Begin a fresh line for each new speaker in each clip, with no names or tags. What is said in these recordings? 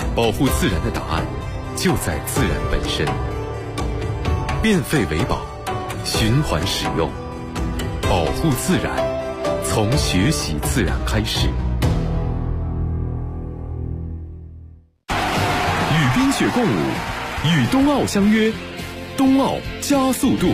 保护自然的答案就在自然本身。变废为宝，循环使用，保护自然，从学习自然开始。与冰雪共舞，与冬奥相约，冬奥加速度。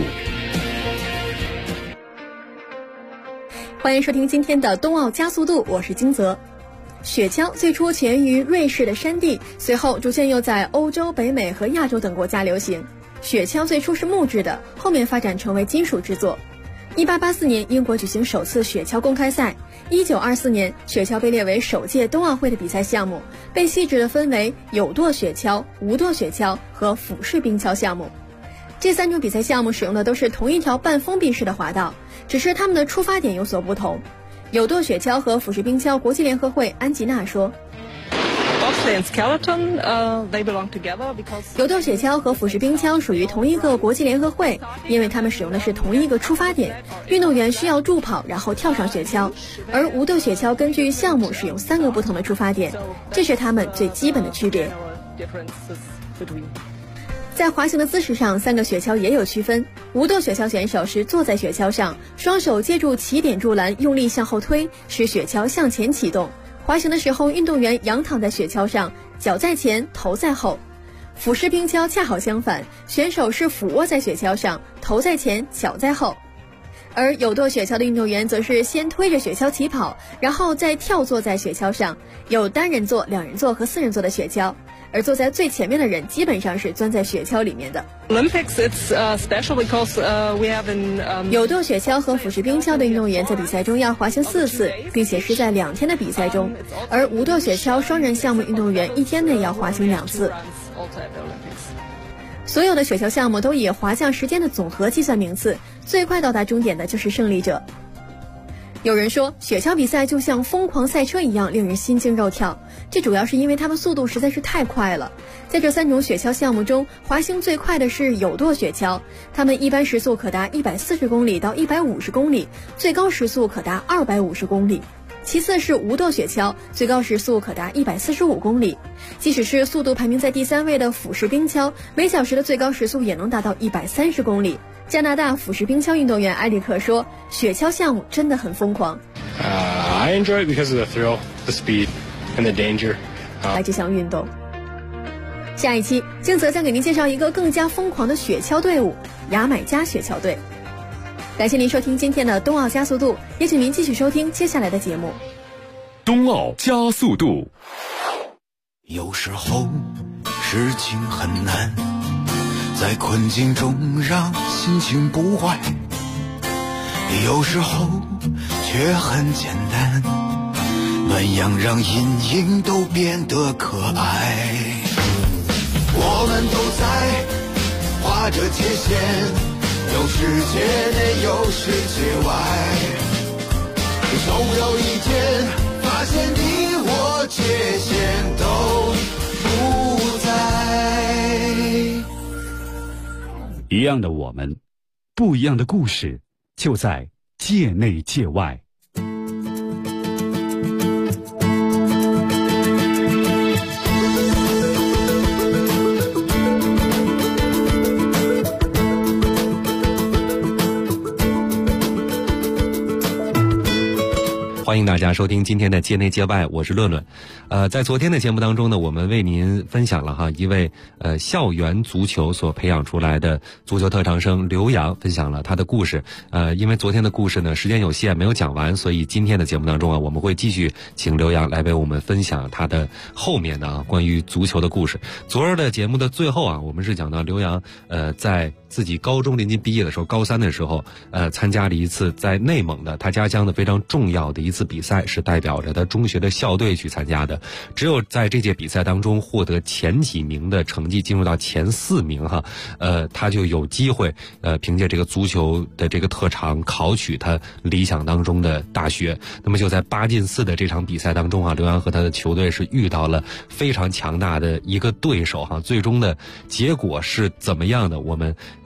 欢迎收听今天的冬奥加速度，我是金泽。雪橇最初起源于瑞士的山地，随后逐渐又在欧洲、北美和亚洲等国家流行。雪橇最初是木质的，后面发展成为金属制作。1884年，英国举行首次雪橇公开赛。1924年，雪橇被列为首届冬奥会的比赛项目，被细致地分为有舵雪橇、无舵雪橇和俯式冰橇项目。这3种比赛项目使用的都是同一条半封闭式的滑道，只是它们的出发点有所不同。有舵雪橇和俯式冰橇国际联合会安吉娜说，有舵雪橇和俯式冰橇属于同一个国际联合会，因为它们使用的是同一个出发点，运动员需要助跑然后跳上雪橇，而无舵雪橇根据项目使用3个不同的出发点，这是它们最基本的区别。在滑行的姿势上，3个雪橇也有区分。无舵雪橇选手是坐在雪橇上，双手接住起点柱栏，用力向后推，使雪橇向前启动。滑行的时候，运动员仰躺在雪橇上，脚在前，头在后。俯式冰橇恰好相反，选手是俯卧在雪橇上，头在前，脚在后。而有舵雪橇的运动员则是先推着雪橇起跑，然后再跳坐在雪橇上，有单人座、2人座和4人座的雪橇。而坐在最前面的人基本上是钻在雪橇里面的。有舵雪橇和俯式冰橇的运动员在比赛中要滑行4次，并且是在2天的比赛中，而无舵雪橇双人项目运动员1天内要滑行2次。所有的雪橇项目都以滑降时间的总和计算名次，最快到达终点的就是胜利者。有人说，雪橇比赛就像疯狂赛车一样，令人心惊肉跳。这主要是因为它们速度实在是太快了。在这3种雪橇项目中，滑行最快的是有舵雪橇，它们一般时速可达140公里到150公里，最高时速可达250公里。其次是无舵雪橇，最高时速可达145公里。即使是速度排名在第3位的俯式冰橇，每小时的最高时速也能达到130公里。加拿大俯式冰橇运动员埃里克说，雪橇项目真的很疯狂。
I enjoy it because of the thrill, the speed, and the danger.
来这项运动。下一期，金泽将给您介绍一个更加疯狂的雪橇队伍——牙买加雪橇队。感谢您收听今天的冬奥加速度，也请您继续收听接下来的节目。
冬奥加速度。
有时候事情很难，在困境中让心情不坏，有时候却很简单，暖阳让阴影都变得可爱。我们都在划着界限，有世界内有世界外，总有一天发现你我界限都不在。
一样的我们，不一样的故事，就在界内界外。
欢迎大家收听今天的界内界外，我是论论。在昨天的节目当中呢，我们为您分享了一位校园足球所培养出来的足球特长生刘洋，分享了他的故事。因为昨天的故事呢时间有限没有讲完，所以今天的节目当中我们会继续请刘洋来为我们分享他的后面的关于足球的故事。昨儿的节目的最后我们是讲到刘洋在自己高中临近毕业的时候，高3的时候参加了一次在内蒙的他家乡的非常重要的一次比赛，是代表着他中学的校队去参加的。只有在这届比赛当中获得前几名的成绩，进入到前4名他就有机会凭借这个足球的这个特长考取他理想当中的大学。那么就在8进4的这场比赛当中刘洋和他的球队是遇到了非常强大的一个对手最终的结果是怎么样的，我们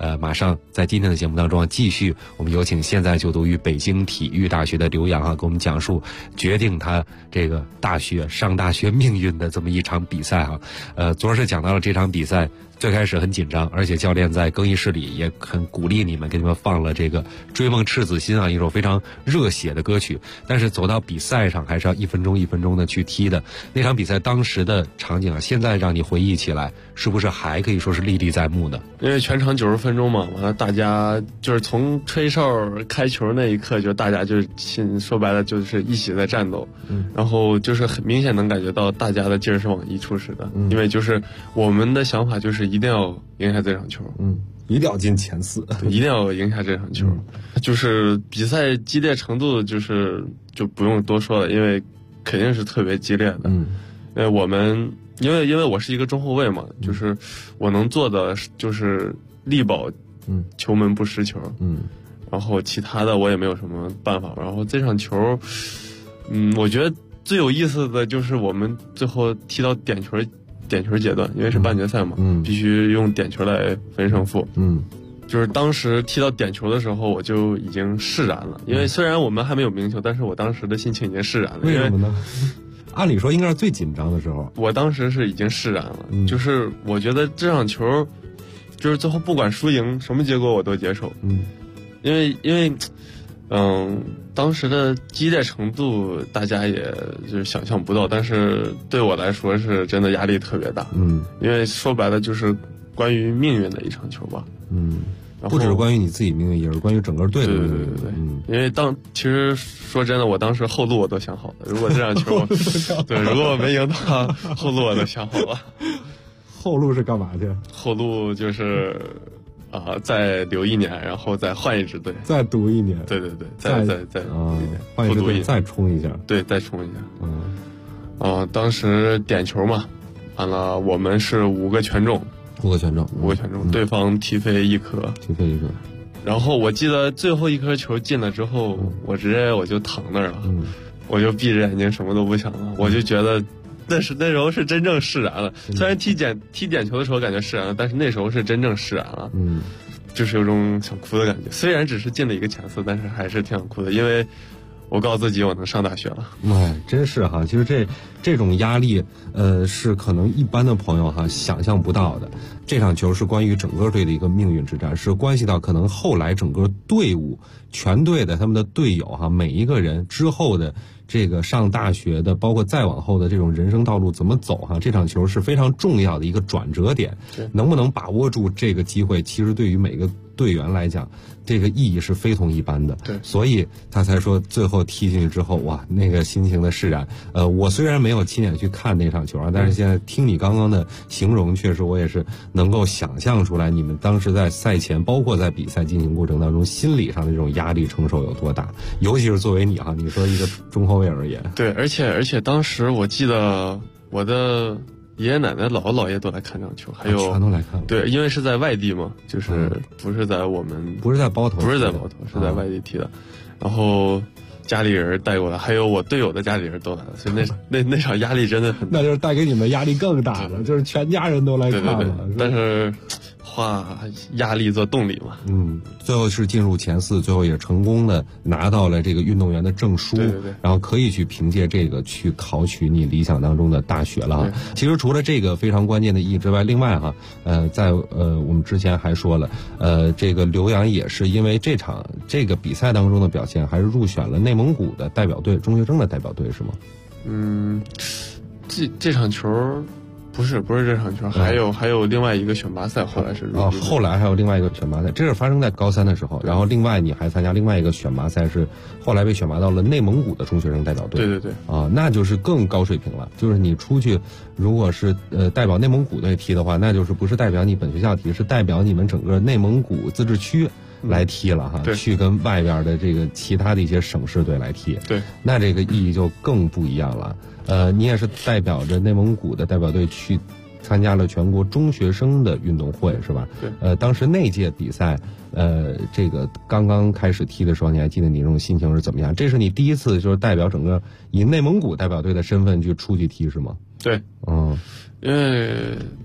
马上在今天的节目当中继续，我们有请现在就读于北京体育大学的刘洋给我们讲述决定他这个上大学命运的这么一场比赛昨儿是讲到了这场比赛最开始很紧张，而且教练在更衣室里也很鼓励你们，给你们放了这个《追梦赤子心》一首非常热血的歌曲。但是走到比赛上还是要一分钟一分钟的去踢的。那场比赛当时的场景现在让你回忆起来，是不是还可以说是历历在目的？
因为全场90分钟嘛，完了大家就是从吹哨开球那一刻，就大家就是说白了就是一起在战斗，然后就是很明显能感觉到大家的劲儿是往一处使的，因为就是我们的想法就是一定要赢下这场球，
一定要进前4，
一定要赢下这场球。就是比赛激烈程度就不用多说了，因为肯定是特别激烈的。我们因为我是一个中后卫嘛，就是我能做的就是力保球门不失球，然后其他的我也没有什么办法。然后这场球，我觉得最有意思的就是我们最后踢到点球阶段，因为是半决赛嘛，必须用点球来分胜负。就是当时踢到点球的时候，我就已经释然了，因为虽然我们还没有明球，但是我当时的心情已经释然了。
为什么呢？按理说应该是最紧张的时候。
我当时是已经释然了，就是我觉得这场球，就是最后不管输赢什么结果我都接受。因为当时的激烈程度大家也就是想象不到，但是对我来说是真的压力特别大。因为说白了就是关于命运的一场球吧。
不只是关于你自己命运，也是关于整个队的命运。
对，因为其实说真的，我当时后路我都想好了，如果这场球如果我没赢的话，后路我都想好了。
后路是干嘛去？
后路就是再留1年，然后再换一支队，
再读1年。
对，再
换一支队再冲一下。
对，再冲一下。当时点球嘛，完了我们是5个全中。
5个全中，
对方踢飞1颗，然后我记得最后1颗球进了之后，我直接就躺那儿了，我就闭着眼睛什么都不想了，我就觉得那时候是真正释然了。虽然踢点球的时候感觉释然了，但是那时候是真正释然了，就是有种想哭的感觉。虽然只是进了1个前4，但是还是挺想哭的，因为我告诉自己我能上大学了。
真是其实这种压力，是可能一般的朋友想象不到的。这场球是关于整个队的一个命运之战，是关系到可能后来整个队伍全队的他们的队友每一个人之后的这个上大学的，包括再往后的这种人生道路怎么走这场球是非常重要的一个转折点。能不能把握住这个机会，其实对于每个队员来讲，这个意义是非同一般的。
对，
所以他才说最后踢进去之后，哇，那个心情的释然。我虽然没有亲眼去看那场球但是现在听你刚刚的形容，确实我也是能够想象出来，你们当时在赛前，包括在比赛进行过程当中，心理上的这种压力承受有多大？尤其是作为你你说一个中后卫而言。
对，而且当时我记得我的爷爷奶奶、姥姥姥爷都来看这场球，还有
全都来看。
对，因为是在外地嘛，就是不是在我们
不是在包头，
是在外地踢的，然后家里人带过来，还有我队友的家里人都来了，所以那场压力真的很大。
那就是带给你们压力更大了，就是全家人都来看了。
对，但是化压力做动力嘛。
最后是进入前4，最后也成功的拿到了这个运动员的证书，
对，
然后可以去凭借这个去考取你理想当中的大学了其实除了这个非常关键的意义之外，另外在我们之前还说了，这个刘洋也是因为这个比赛当中的表现，还是入选了内蒙古的代表队，中学生的代表队是吗？
这场球。不是这场球，还有另外一个选拔赛，后来是
后来还有另外一个选拔赛，这是发生在高3的时候。然后另外你还参加另外一个选拔赛，是后来被选拔到了内蒙古的中学生代表队。
对
那就是更高水平了。就是你出去，如果是代表内蒙古队踢的话，那就是不是代表你本学校踢，是代表你们整个内蒙古自治区来踢了去跟外边的这个其他的一些省市队来踢。
对，
那这个意义就更不一样了。你也是代表着内蒙古的代表队去参加了全国中学生的运动会，是吧？
对。
当时那届比赛，这个刚刚开始踢的时候，你还记得你这种心情是怎么样？这是你第一次就是代表整个以内蒙古代表队的身份去出去踢，是吗？
对。因为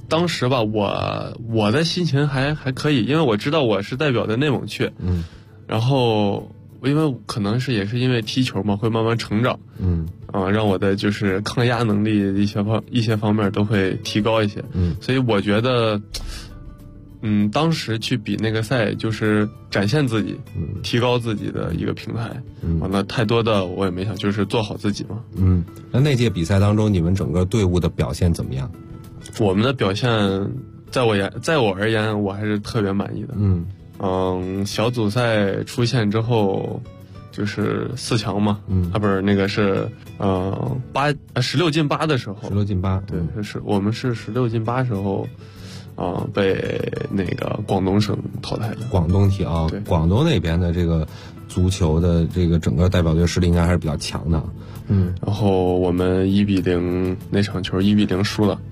当时吧，我的心情还可以，因为我知道我是代表的内蒙去，然后因为可能也是因为踢球嘛，会慢慢成长，让我的就是抗压能力一些方面都会提高一些，所以我觉得，当时去比那个赛就是展现自己，提高自己的一个平台，完了太多的我也没想，就是做好自己嘛。
那届比赛当中，你们整个队伍的表现怎么样？
我们的表现，在我而言，我还是特别满意的。小组赛出现之后，就是4强嘛，不是那个是16进8的时候
，16进8，
对，我们是16进8时候，被那个广东省淘汰的。
广东踢啊，广东那边的这个足球的这个整个代表队实力应该还是比较强的。
然后我们1-0那场球1-0输了。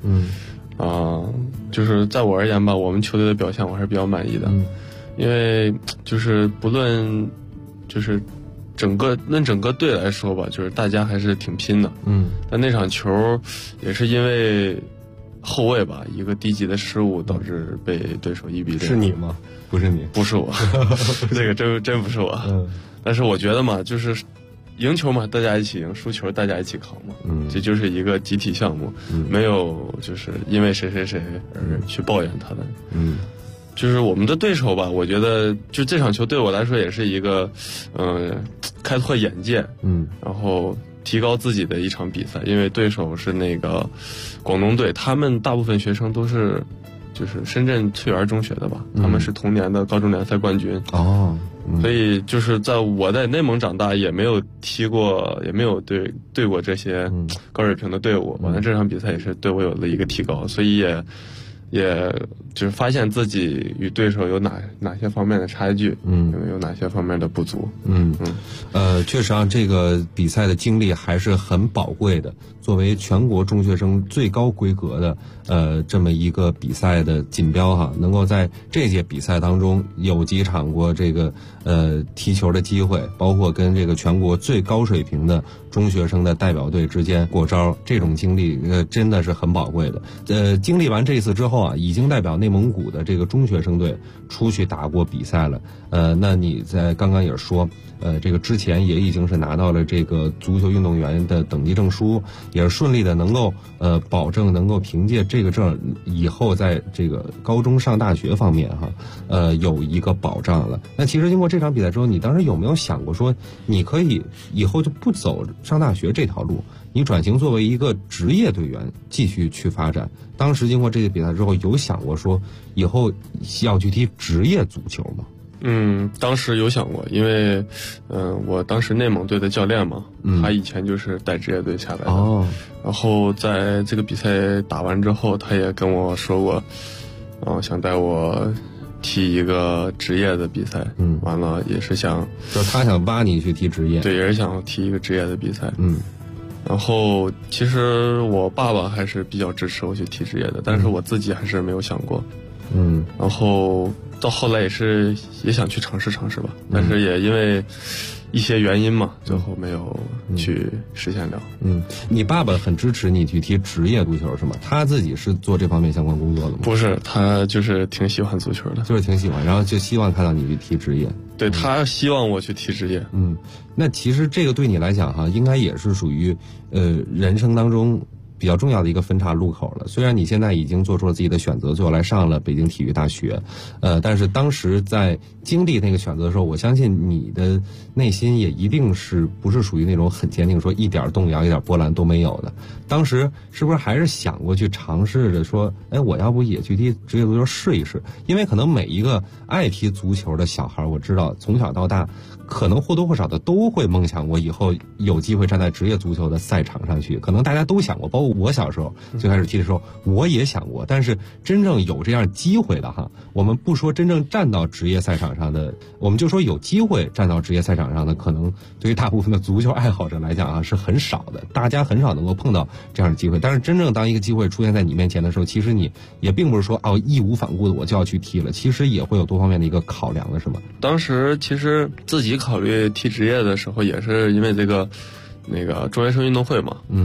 就是在我而言吧，我们球队的表现我还是比较满意的，因为就是不论就是整个队来说吧，就是大家还是挺拼的。但那场球也是因为后卫吧一个低级的失误导致被对手1-0。
是你吗？不是你，
不是我，这个真不是我。但是我觉得嘛，就是赢球嘛，大家一起赢；输球大家一起扛嘛。这就是一个集体项目，没有就是因为谁而去抱怨他的。就是我们的对手吧，我觉得就这场球对我来说也是一个，开拓眼界，然后提高自己的一场比赛。因为对手是那个广东队，他们大部分学生都是就是深圳翠园中学的吧，他们是同年的高中联赛冠军。所以就是我在内蒙长大，也没有踢过，也没有对过这些高水平的队伍。完了这场比赛也是对我有了一个提高，所以也就是发现自己与对手有哪些方面的差距，有哪些方面的不足。
确实啊，这个比赛的经历还是很宝贵的。作为全国中学生最高规格的这么一个比赛的锦标哈，能够在这届比赛当中有几场过这个踢球的机会，包括跟这个全国最高水平的中学生的代表队之间过招，这种经历真的是很宝贵的。经历完这一次之后啊，已经代表内蒙古的这个中学生队出去打过比赛了。那你在刚刚也说，这个之前也已经是拿到了这个足球运动员的等级证书，也是顺利的能够保证能够凭借这个证以后在这个高中上大学方面哈，有一个保障了。那其实经过这场比赛之后，你当时有没有想过说，你可以以后就不走上大学这条路，你转型作为一个职业队员继续去发展？当时经过这个比赛之后，有想过说以后要去踢职业足球吗？
当时有想过，因为我当时内蒙队的教练嘛，他以前就是带职业队下来的。然后在这个比赛打完之后，他也跟我说过，想带我踢一个职业的比赛。完了也是想，
就是他想挖你去踢职业。
对，也是想踢一个职业的比赛。然后其实我爸爸还是比较支持我去踢职业的，但是我自己还是没有想过。然后到后来也想去尝试吧，但是也因为一些原因嘛，最后没有去实现了。
你爸爸很支持你去踢职业足球是吗？他自己是做这方面相关工作的吗？
不是，他就是挺喜欢足球的，
就是挺喜欢，然后就希望看到你去踢职业。
对，他希望我去踢职业。
那其实这个对你来讲哈，应该也是属于人生当中比较重要的一个分岔路口了。虽然你现在已经做出了自己的选择，最后来上了北京体育大学，但是当时在经历那个选择的时候，我相信你的内心也一定是不是属于那种很坚定，说一点动摇、一点波澜都没有的。当时是不是还是想过去尝试着说，哎，我要不也去踢职业足球试一试？因为可能每一个爱踢足球的小孩，我知道从小到大，可能或多或少的都会梦想过以后有机会站在职业足球的赛场上去。可能大家都想过，包括我小时候最开始踢的时候，我也想过。但是真正有这样机会的哈，我们不说真正站到职业赛场上的，我们就说有机会站到职业赛场上的，可能对于大部分的足球爱好者来讲啊是很少的，大家很少能够碰到这样的机会。但是真正当一个机会出现在你面前的时候，其实你也并不是说义无反顾的我就要去踢了，其实也会有多方面的一个考量的，是吗？
当时其实自己考虑踢职业的时候，也是因为那个中学生运动会嘛。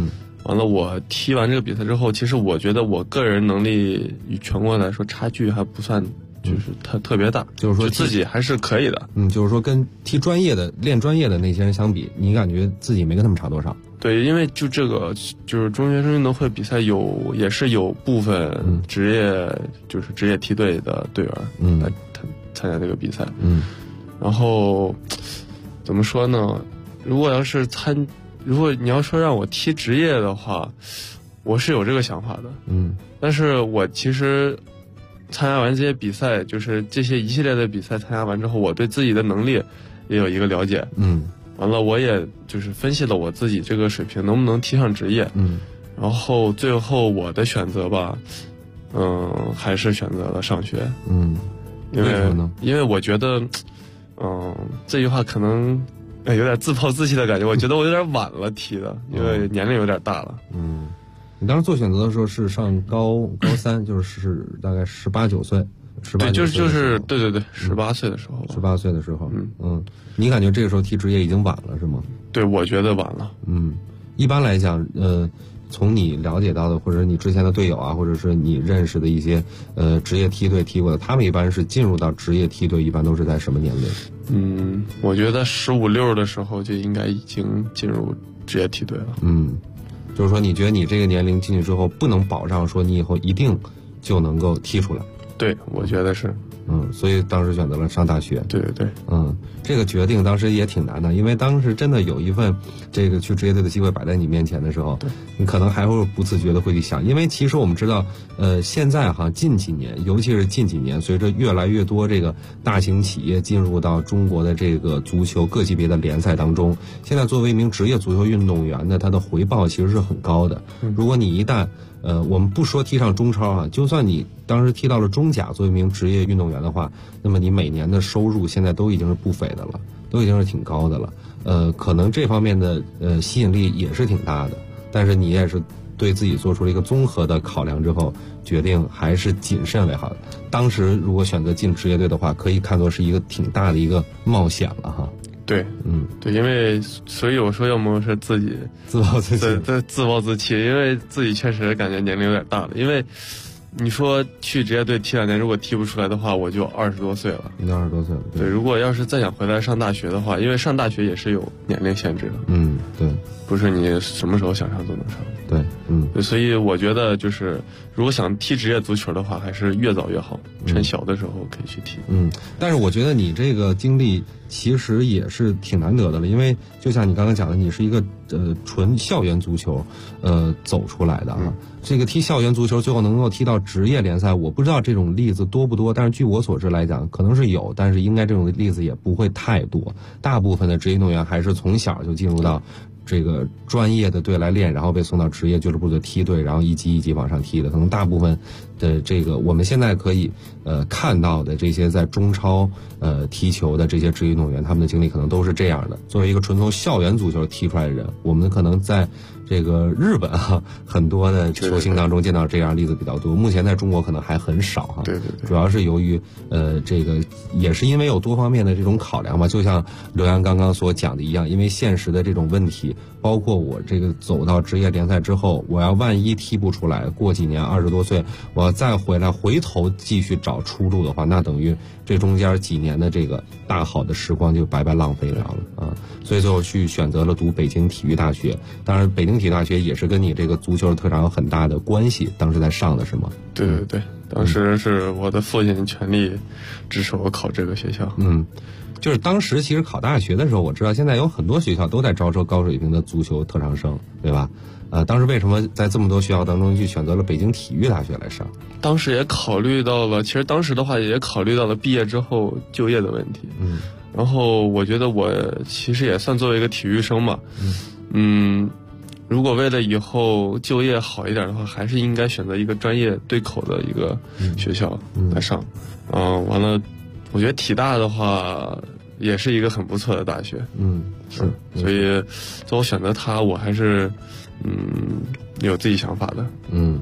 完了我踢完这个比赛之后，其实我觉得我个人能力与全国来说差距还不算就是特别大，
就是说
自己还是可以的。
就是说跟踢专业的练专业的那些人相比，你感觉自己没跟他们差多少？
对，因为就这个就是中学生运动会比赛也是有部分职业梯队的队员来参加这个比赛。然后怎么说呢？如果你要说让我踢职业的话，我是有这个想法的。但是我其实参加完这些比赛，就是这些一系列的比赛参加完之后，我对自己的能力也有一个了解。完了，我也就是分析了我自己这个水平能不能踢上职业。然后最后我的选择吧，还是选择了上学。
为什么呢？
因为我觉得，这句话可能有点自暴自弃的感觉。我觉得我有点晚了踢的，因为年龄有点大了。
你当时做选择的时候是上高三，就是大概18、19岁。
对，就是对，18岁的时候。
18岁的时候，你感觉这个时候踢职业已经晚了是吗？
对，我觉得晚了。
一般来讲，从你了解到的，或者你之前的队友啊，或者是你认识的一些职业梯队踢过的，他们一般是进入到职业梯队，一般都是在什么年龄？
我觉得15、16的时候就应该已经进入职业梯队了。
就是说你觉得你这个年龄进去之后，不能保障说你以后一定就能够踢出来。
对，我觉得是。
所以当时选择了上大学。
对。
这个决定当时也挺难的，因为当时真的有一份这个去职业队的机会摆在你面前的时候，你可能还会不自觉的会去想，因为其实我们知道，现在近几年，尤其是近几年，随着越来越多这个大型企业进入到中国的这个足球各级别的联赛当中，现在作为一名职业足球运动员呢，他的回报其实是很高的。如果你一旦我们不说踢上中超就算你当时踢到了中甲，作为一名职业运动员的话，那么你每年的收入现在都已经是不菲的了，都已经是挺高的了。可能这方面的吸引力也是挺大的，但是你也是对自己做出了一个综合的考量之后，决定还是谨慎为好的。当时如果选择进职业队的话，可以看作是一个挺大的一个冒险了哈。
对，对，因为所以我说要么是自己
自暴自弃，
自暴自弃，因为自己确实感觉年龄有点大了。因为你说去职业队踢2年，如果踢不出来的话，我就20多岁了。
你20多岁了。
对，如果要是再想回来上大学的话，因为上大学也是有年龄限制的。
对，
不是你什么时候想上都能上。
对，
所以我觉得就是如果想踢职业足球的话，还是越早越好，趁小的时候可以去踢。
但是我觉得你这个经历其实也是挺难得的了，因为就像你刚刚讲的，你是一个纯校园足球走出来的啊。这个踢校园足球最后能够踢到职业联赛，我不知道这种例子多不多，但是据我所知来讲，可能是有，但是应该这种例子也不会太多。大部分的职业运动员还是从小就进入到这个专业的队来练，然后被送到职业俱乐部的梯队，然后一级一级往上踢的。可能大部分的这个我们现在可以看到的这些在中超踢球的这些职业运动员，他们的经历可能都是这样的。作为一个纯从校园足球踢出来的人，我们可能在这个日本很多的球星当中见到这样例子比较多，目前在中国可能还很少哈。
对，
主要是由于这个也是因为有多方面的这种考量吧，就像刘洋刚刚所讲的一样，因为现实的这种问题，包括我这个走到职业联赛之后，我要万一踢不出来，过几年20多岁，我要再回头继续找出路的话，那等于这中间几年的这个大好的时光就白白浪费掉了啊！所以最后去选择了读北京体育大学。当然，北京体育大学也是跟你这个足球的特长有很大的关系。当时在上的是吗？
对，当时是我的父亲全力支持我考这个学校。
就是当时其实考大学的时候，我知道现在有很多学校都在招收高水平的足球特长生，对吧？当时为什么在这么多学校当中去选择了北京体育大学来上？
当时也考虑到了，其实当时的话也考虑到了毕业之后就业的问题。然后我觉得我其实也算作为一个体育生嘛。如果为了以后就业好一点的话，还是应该选择一个专业对口的一个学校来上。完了，我觉得体大的话也是一个很不错的大学。
是，
所以最后选择它，我还是有自己想法的。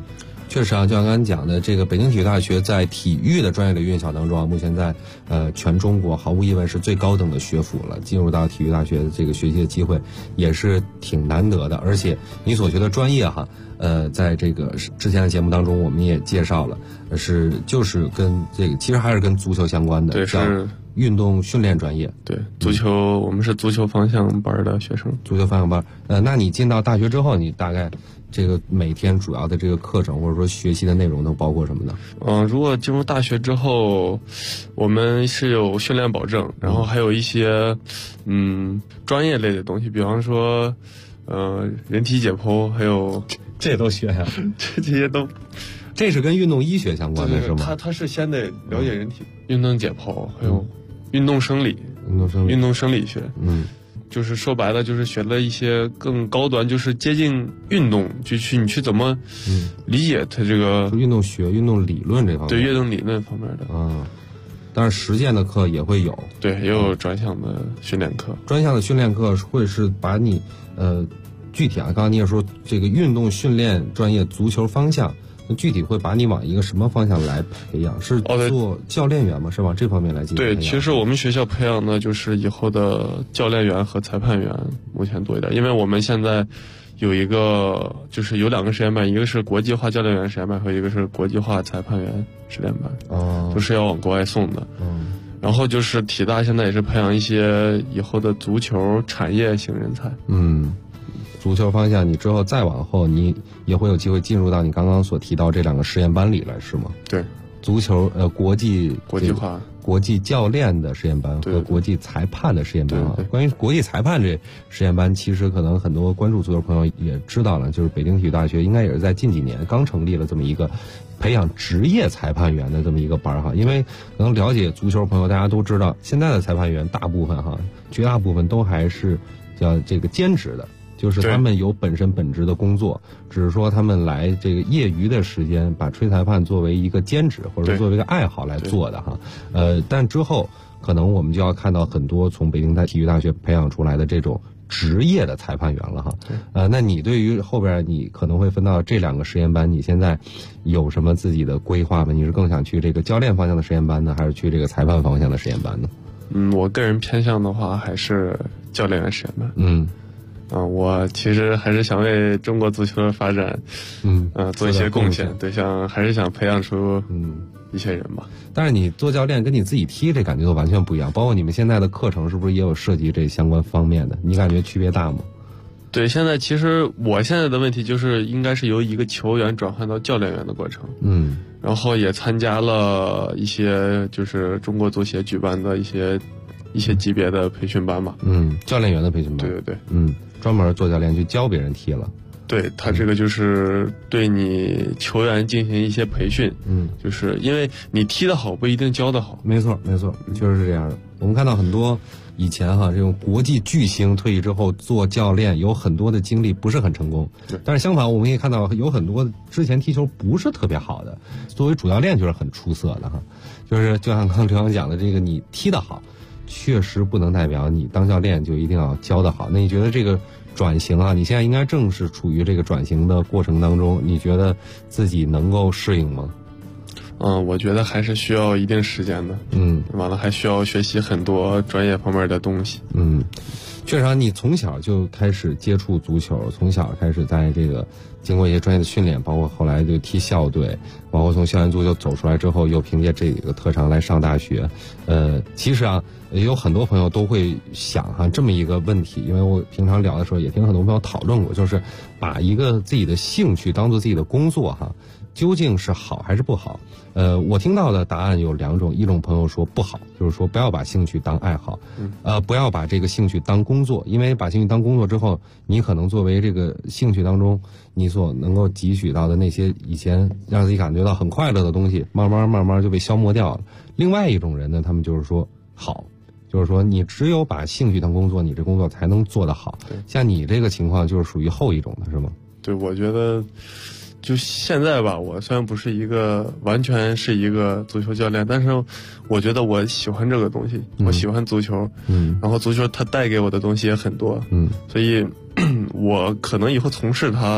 确实啊，就像刚才讲的，这个北京体育大学在体育的专业领域院校当中啊，目前在全中国毫无疑问是最高等的学府了。进入到体育大学的这个学习的机会也是挺难得的，而且你所学的专业哈，在这个之前的节目当中我们也介绍了，就是跟这个其实还是跟足球相关的，
对，是
运动训练专业。
对，足球，我们是足球方向班的学生。
足球方向班，那你进到大学之后，你大概这个每天主要的这个课程或者说学习的内容都包括什么呢？
如果进入大学之后，我们是有训练保证，然后还有一些专业类的东西，比方说人体解剖，还有
这都学呀、
这些都。
这是跟运动医学相关的，是吗？
他是先得了解人体运动解剖，还有运动生理、运动生理学。就是说白了，就是学了一些更高端，就是接近运动，你去怎么理解它这个
运动学、运动理论这方面。
对，运动理论方面的。
但是实践的课也会有。
对，也有专项的训练课。
专项的训练课会是把你具体啊，刚刚你也说这个运动训练专业足球方向。具体会把你往一个什么方向来培养？是做教练员吗？是往这方面来进行培养？
对，其实我们学校培养的就是以后的教练员和裁判员，目前多一点。因为我们现在有一个，就是有2个实验班，一个是国际化教练员实验班，和一个是国际化裁判员实验班。就是要往国外送的。然后就是体大现在也是培养一些以后的足球产业型人才。
足球方向，你之后再往后，你也会有机会进入到你刚刚所提到这2个实验班里来，是吗？
对，
足球国际
化、
国际教练的实验班和国际裁判的实验班啊。关于国际裁判这实验班，其实可能很多关注足球朋友也知道了，就是北京体育大学应该也是在近几年刚成立了这么一个培养职业裁判员的这么一个班哈。因为可能了解足球朋友大家都知道，现在的裁判员大部分绝大部分都还是叫这个兼职的。就是他们有本职的工作，只是说他们来这个业余的时间把吹裁判作为一个兼职或者作为一个爱好来做的哈。但之后可能我们就要看到很多从北京体育大学培养出来的这种职业的裁判员了哈。那你对于后边你可能会分到这2个实验班，你现在有什么自己的规划吗？你是更想去这个教练方向的实验班呢，还是去这个裁判方向的实验班呢？
我个人偏向的话还是教练员实验班。我其实还是想为中国足球的发展，做一些贡献。对，还是想培养出一些人吧。
但是你做教练跟你自己踢这感觉都完全不一样，包括你们现在的课程是不是也有涉及这相关方面的？你感觉区别大吗？
对，其实我现在的问题就是应该是由一个球员转换到教练员的过程。然后也参加了一些就是中国足协举办的一些级别的培训班嘛。
教练员的培训班。
对。
专门做教练去教别人踢了。
对，他这个就是对你球员进行一些培训。就是因为你踢得好不一定教得好。
没错，确实是这样的。我们看到很多以前这种国际巨星退役之后做教练，有很多的经历不是很成功。但是相反，我们也看到有很多之前踢球不是特别好的，作为主教练就是很出色的哈。就是就像刚刚刘洋讲的，这个你踢得好，确实不能代表你当教练就一定要教得好。那你觉得这个转型你现在应该正是处于这个转型的过程当中，你觉得自己能够适应吗？
我觉得还是需要一定时间的。完了还需要学习很多专业方面的东西。
确实你从小就开始接触足球，从小开始在这个经过一些专业的训练，包括后来就踢校队，包括从校园足球走出来之后，又凭借这个特长来上大学。其实有很多朋友都会想这么一个问题，因为我平常聊的时候也听很多朋友讨论过，就是把一个自己的兴趣当做自己的工作究竟是好还是不好？我听到的答案有2种，一种朋友说不好，就是说不要把兴趣当爱好，不要把这个兴趣当工作，因为把兴趣当工作之后，你可能作为这个兴趣当中你所能够汲取到的那些以前让自己感觉到很快乐的东西，慢慢就被消磨掉了。另外一种人呢，他们就是说好，就是说你只有把兴趣当工作，你这工作才能做得好。像你这个情况就是属于后一种的，是吗？
对，我觉得就现在吧，我虽然不是完全是一个足球教练，但是我觉得我喜欢这个东西，我喜欢足球。然后足球它带给我的东西也很多。所以我可能以后从事它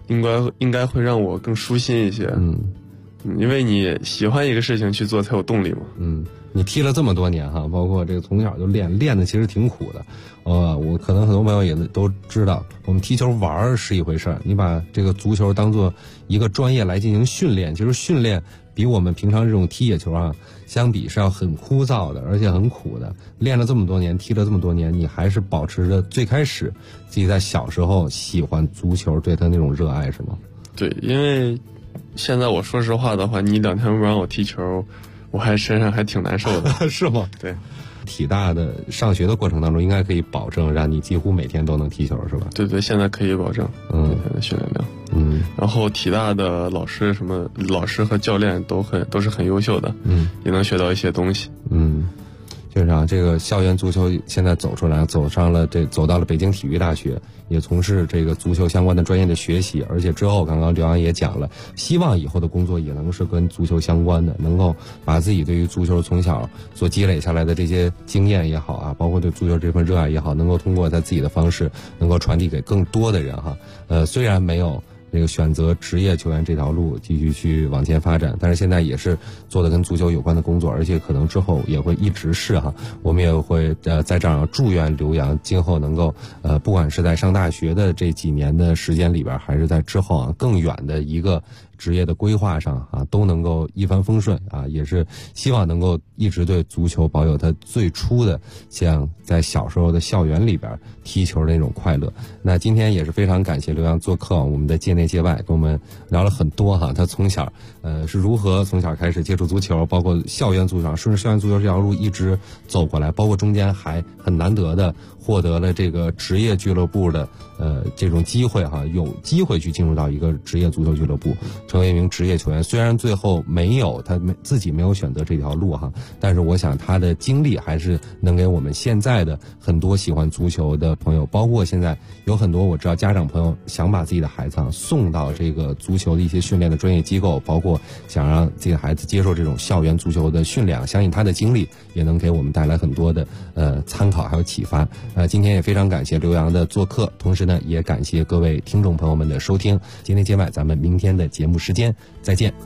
应该会让我更舒心一些。因为你喜欢一个事情去做才有动力嘛。
你踢了这么多年哈，包括这个从小就练的其实挺苦的。我可能很多朋友也都知道，我们踢球玩是一回事儿，你把这个足球当做一个专业来进行训练，其实训练比我们平常这种踢野球啊相比是要很枯燥的，而且很苦的。练了这么多年，踢了这么多年，你还是保持着最开始自己在小时候喜欢足球对他那种热爱，是吗？
对，因为现在我说实话的话，你2天不让我踢球，我身上还挺难受的。
是吗？
对。
体大的上学的过程当中，应该可以保证让你几乎每天都能踢球，是吧？
对，现在可以保证每天的训练量。然后体大的老师和教练都是很优秀的，也能学到一些东西。就是啊，这个校园足球现在走到了北京体育大学，也从事这个足球相关的专业的学习，而且之后刚刚刘洋也讲了，希望以后的工作也能是跟足球相关的，能够把自己对于足球从小所积累下来的这些经验也好啊，包括对足球这份热爱也好，能够通过他自己的方式能够传递给更多的人哈。虽然没有这个选择职业球员这条路继续去往前发展，但是现在也是做的跟足球有关的工作，而且可能之后也会一直是哈。我们也会在这儿祝愿刘洋今后能够不管是在上大学的这几年的时间里边，还是在之后啊更远的一个职业的规划上啊，都能够一帆风顺啊，也是希望能够一直对足球保有它最初的像在小时候的校园里边踢球的那种快乐。那今天也是非常感谢刘洋做客我们的界内界外，跟我们聊了很多哈，他从小是如何从小开始接触足球，包括校园足球，顺着校园足球这条路一直走过来，包括中间还很难得的获得了这个职业俱乐部的这种机会哈，有机会去进入到一个职业足球俱乐部，成为一名职业球员。虽然最后他自己没有选择这条路哈，但是我想他的经历还是能给我们现在的很多喜欢足球的朋友，包括现在有很多我知道家长朋友想把自己的孩子送到这个足球的一些训练的专业机构，包括想让自己的孩子接受这种校园足球的训练，相信他的经历也能给我们带来很多的参考还有启发。今天也非常感谢刘洋的做客，同时呢也感谢各位听众朋友们的收听。今天节外，咱们明天的节目时间再见。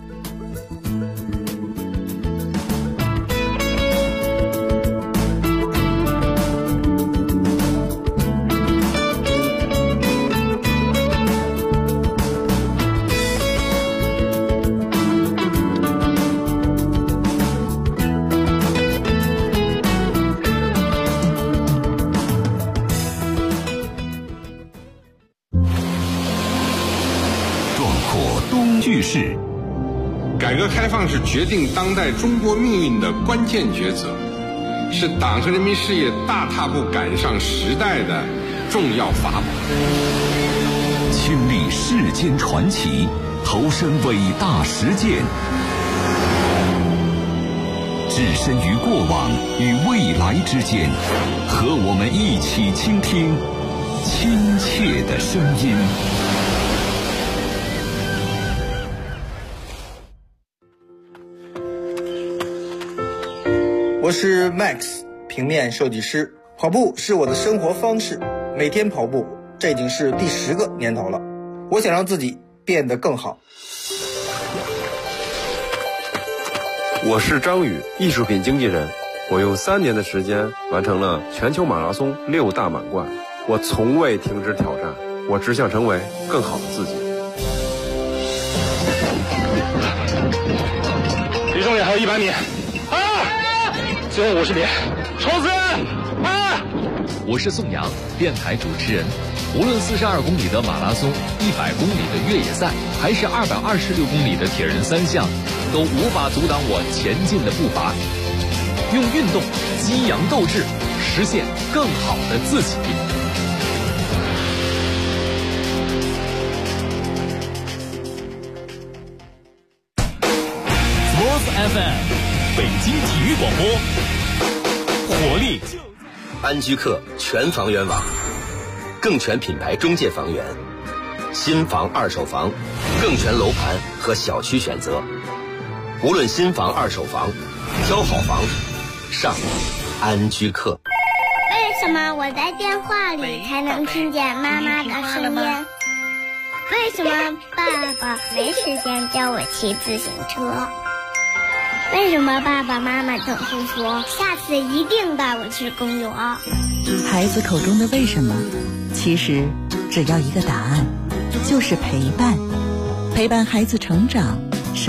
改革开放是决定当代中国命运的关键抉择，是党和人民事业大踏步赶上时代的重要法宝。
亲历世间传奇，投身伟大实践，置身于过往与未来之间，和我们一起倾听亲切的声音。
我是 Max， 平面设计师。跑步是我的生活方式，每天跑步，这已经是第10个年头了。我想让自己变得更好。
我是张宇，艺术品经纪人。我用3年的时间完成了全球马拉松6大满贯。我从未停止挑战，我只想成为更好的自己。
离终点还有100米。最后50米，冲刺！
我是宋阳，电台主持人。无论42公里的马拉松、100公里的越野赛，还是226公里的铁人3项，都无法阻挡我前进的步伐。用运动激扬斗志，实现更好的自己。Sports FM。北京体育广播，活力。
安居客全房源网，更全品牌中介房源，新房二手房，更全楼盘和小区选择。无论新房二手房，挑好房，上安居客。
为什么我在电话里才能听见妈妈的声音？ 为什么爸爸没时间教我骑自行车？为什么爸爸妈妈总是说下次一定带我去公园？
孩子口中的为什么，其实只要一个答案，就是陪伴。陪伴孩子成长，